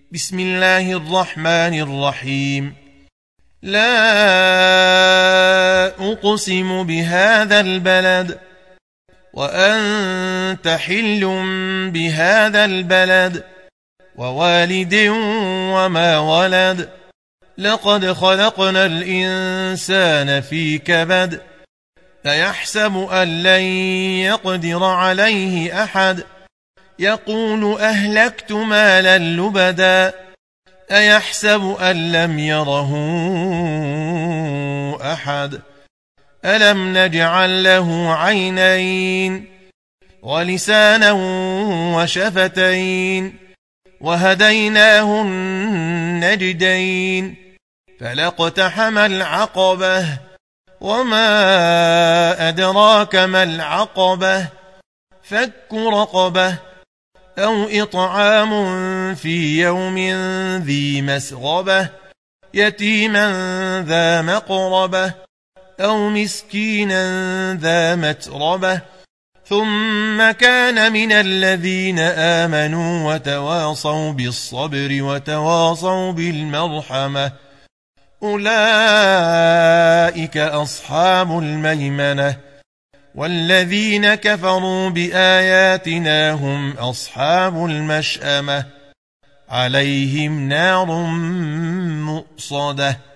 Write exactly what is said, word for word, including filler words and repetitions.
بسم الله الرحمن الرحيم. لا أقسم بهذا البلد وأنت حل بهذا البلد ووالد وما ولد لقد خلقنا الإنسان في كبد أيحسب أن لن يقدر عليه أحد يقول أهلكت مالا لبدا أيحسب أن لم يره أحد ألم نجعل له عينين ولسانا وشفتين وهديناه النجدين فلاقتحم العقبة وما أدراك ما العقبة فك رقبة أو إطعام في يوم ذي مسغبة يتيما ذا مقربة أو مسكينا ذا متربة ثم كان من الذين آمنوا وتواصوا بالصبر وتواصوا بالمرحمة أولئك أصحاب الميمنة والذين كفروا بآياتنا هم أصحاب المشأمة عليهم نار مؤصدة.